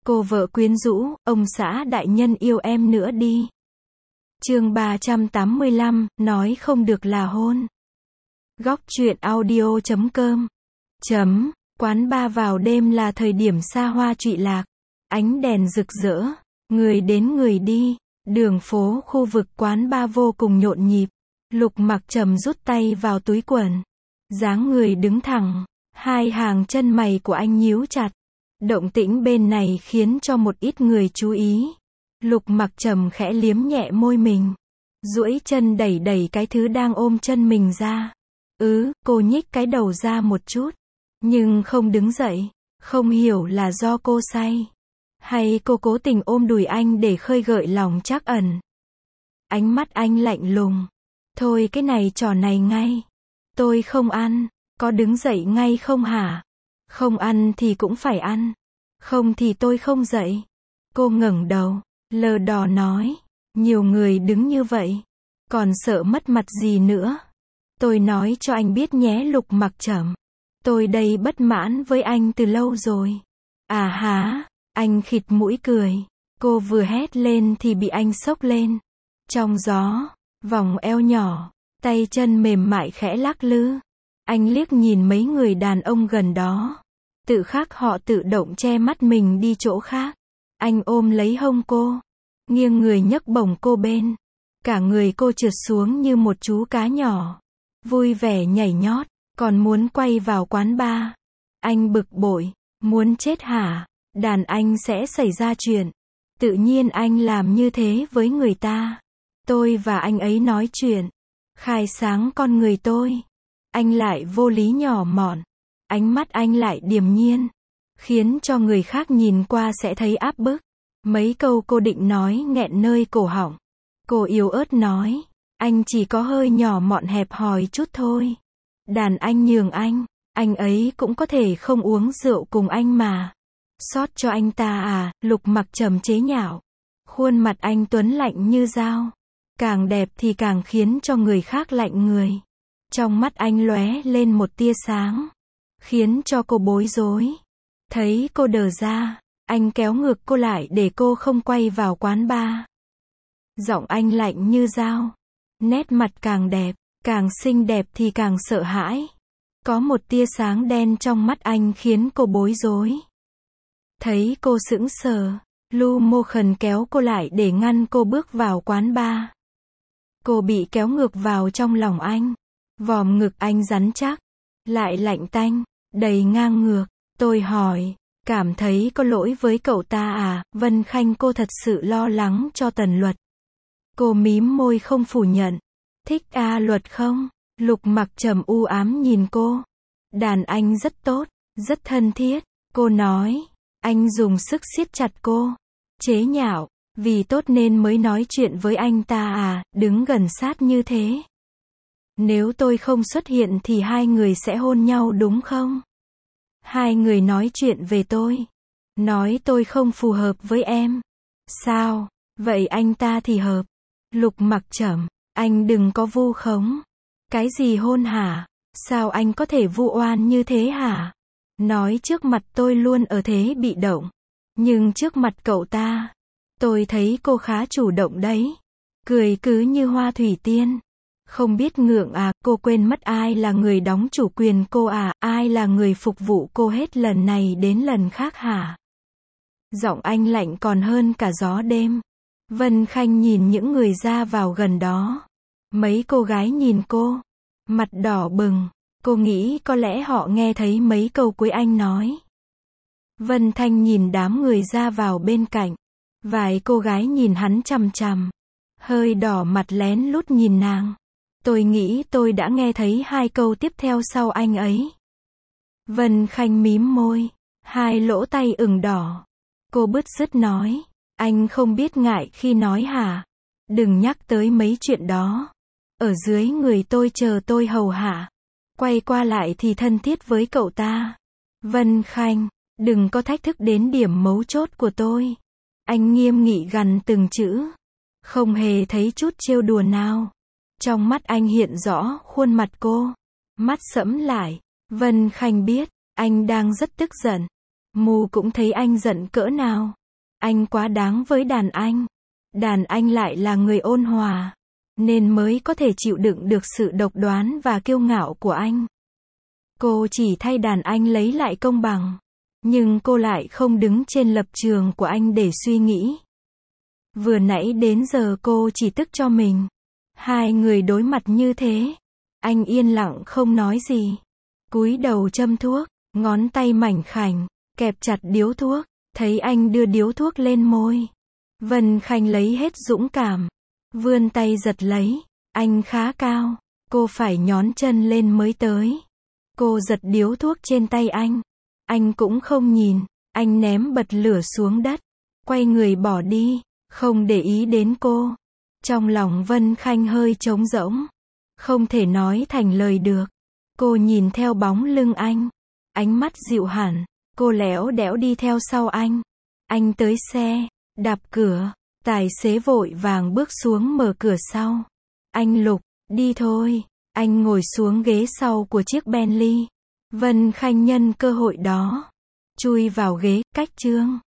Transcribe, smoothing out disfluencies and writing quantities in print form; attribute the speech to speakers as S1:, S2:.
S1: Cô vợ quyến rũ, ông xã đại nhân yêu em nữa đi. Chương 385, nói không được là hôn. Góc truyện audio.com. Quán bar vào đêm là thời điểm xa hoa trụy lạc. Ánh đèn rực rỡ, người đến người đi, đường phố khu vực quán bar vô cùng nhộn nhịp. Lục Mặc Trầm rút tay vào túi quần. Dáng người đứng thẳng, hai hàng chân mày của anh nhíu chặt. Động tĩnh bên này khiến cho một ít người chú ý. Lục Mặc Trầm khẽ liếm nhẹ môi mình, duỗi chân đẩy đẩy cái thứ đang ôm chân mình ra. Cô nhích cái đầu ra một chút, nhưng không đứng dậy. Không hiểu là do cô say, hay cô cố tình ôm đùi anh để khơi gợi lòng trắc ẩn. Ánh mắt anh lạnh lùng. Thôi cái này trò này ngay. Tôi không ăn, có đứng dậy ngay không hả? Không ăn thì cũng phải ăn. Không thì tôi không dậy. Cô ngẩng đầu, lờ đò nói. Nhiều người đứng như vậy, còn sợ mất mặt gì nữa? Tôi nói cho anh biết nhé Lục Mặc Trầm. Tôi đây bất mãn với anh từ lâu rồi. À hả? Anh khịt mũi cười. Cô vừa hét lên thì bị anh xốc lên. Trong gió, vòng eo nhỏ, tay chân mềm mại khẽ lắc lư. Anh liếc nhìn mấy người đàn ông gần đó. Tự khắc họ tự động che mắt mình đi chỗ khác. Anh ôm lấy hông cô, nghiêng người nhấc bổng cô bên. Cả người cô trượt xuống như một chú cá nhỏ, vui vẻ nhảy nhót, còn muốn quay vào quán bar. Anh bực bội, muốn chết hả? Đàn anh sẽ xảy ra chuyện. Tự nhiên anh làm như thế với người ta. Tôi và anh ấy nói chuyện, khai sáng con người tôi. Anh lại vô lý nhỏ mọn. Ánh mắt anh lại điềm nhiên, khiến cho người khác nhìn qua sẽ thấy áp bức. Mấy câu cô định nói nghẹn nơi cổ họng. Cô yếu ớt nói, anh chỉ có hơi nhỏ mọn hẹp hòi chút thôi. Đàn anh nhường anh ấy cũng có thể không uống rượu cùng anh mà. Xót cho anh ta à? Lục Mặc Trầm chế nhạo. Khuôn mặt anh tuấn lạnh như dao. Càng đẹp thì càng khiến cho người khác lạnh người. Trong mắt anh lóe lên một tia sáng, khiến cho cô bối rối. Thấy cô đờ ra, anh kéo ngược cô lại để cô không quay vào quán bar. Giọng anh lạnh như dao. Nét mặt càng đẹp, càng xinh đẹp thì càng sợ hãi. Có một tia sáng đen trong mắt anh khiến cô bối rối. Thấy cô sững sờ, Lu Mô Khẩn kéo cô lại để ngăn cô bước vào quán bar. Cô bị kéo ngược vào trong lòng anh. Vòm ngực anh rắn chắc, lại lạnh tanh, đầy ngang ngược. Tôi hỏi, cảm thấy có lỗi với cậu ta à? Vân Khanh, cô thật sự lo lắng cho Tần Luật. Cô mím môi không phủ nhận. Thích A Luật không? Lục Mặc Trầm u ám nhìn cô. Đàn anh rất tốt, rất thân thiết. Cô nói. Anh dùng sức siết chặt cô, chế nhạo, vì tốt nên mới nói chuyện với anh ta à? Đứng gần sát như thế. Nếu tôi không xuất hiện thì hai người sẽ hôn nhau đúng không? Hai người nói chuyện về tôi, nói tôi không phù hợp với em. Sao? Vậy anh ta thì hợp. Lục Mặc Trầm, anh đừng có vu khống. Cái gì hôn hả? Sao anh có thể vu oan như thế hả? Nói trước mặt tôi luôn ở thế bị động, nhưng trước mặt cậu ta, tôi thấy cô khá chủ động đấy. Cười cứ như hoa thủy tiên. Không biết ngượng à? Cô quên mất ai là người đóng chủ quyền cô à? Ai là người phục vụ cô hết lần này đến lần khác hả? Giọng anh lạnh còn hơn cả gió đêm. Vân Khanh nhìn những người ra vào gần đó. Mấy cô gái nhìn cô, mặt đỏ bừng. Cô nghĩ có lẽ họ nghe thấy mấy câu cuối anh nói. Vân Thanh nhìn đám người ra vào bên cạnh. Vài cô gái nhìn hắn chằm chằm, hơi đỏ mặt lén lút nhìn nàng. Tôi nghĩ tôi đã nghe thấy hai câu tiếp theo sau anh ấy. Vân Khanh mím môi, hai lỗ tay ửng đỏ. Cô bứt rứt nói, anh không biết ngại khi nói hả? Đừng nhắc tới mấy chuyện đó. Ở dưới người tôi chờ tôi hầu hạ. Quay qua lại thì thân thiết với cậu ta. Vân Khanh, đừng có thách thức đến điểm mấu chốt của tôi. Anh nghiêm nghị gằn từng chữ, không hề thấy chút trêu đùa nào. Trong mắt anh hiện rõ khuôn mặt cô, mắt sẫm lại. Vân Khanh biết, anh đang rất tức giận. Mù cũng thấy anh giận cỡ nào. Anh quá đáng với đàn anh. Đàn anh lại là người ôn hòa, nên mới có thể chịu đựng được sự độc đoán và kiêu ngạo của anh. Cô chỉ thay đàn anh lấy lại công bằng. Nhưng cô lại không đứng trên lập trường của anh để suy nghĩ. Vừa nãy đến giờ cô chỉ tức cho mình. Hai người đối mặt như thế. Anh yên lặng không nói gì. Cúi đầu châm thuốc, ngón tay mảnh khảnh, kẹp chặt điếu thuốc. Thấy anh đưa điếu thuốc lên môi. Vân Khanh lấy hết dũng cảm. Vươn tay giật lấy. Anh khá cao. Cô phải nhón chân lên mới tới. Cô giật điếu thuốc trên tay anh. Anh cũng không nhìn. Anh ném bật lửa xuống đất. Quay người bỏ đi. Không để ý đến cô. Trong lòng Vân Khanh hơi trống rỗng. Không thể nói thành lời được. Cô nhìn theo bóng lưng anh. Ánh mắt dịu hẳn. Cô lẽo đẽo đi theo sau anh. Anh tới xe. Đạp cửa. Tài xế vội vàng bước xuống mở cửa sau. Anh Lục, đi thôi. Anh ngồi xuống ghế sau của chiếc Bentley. Vân Khanh nhân cơ hội đó. Chui vào ghế, cách Trương.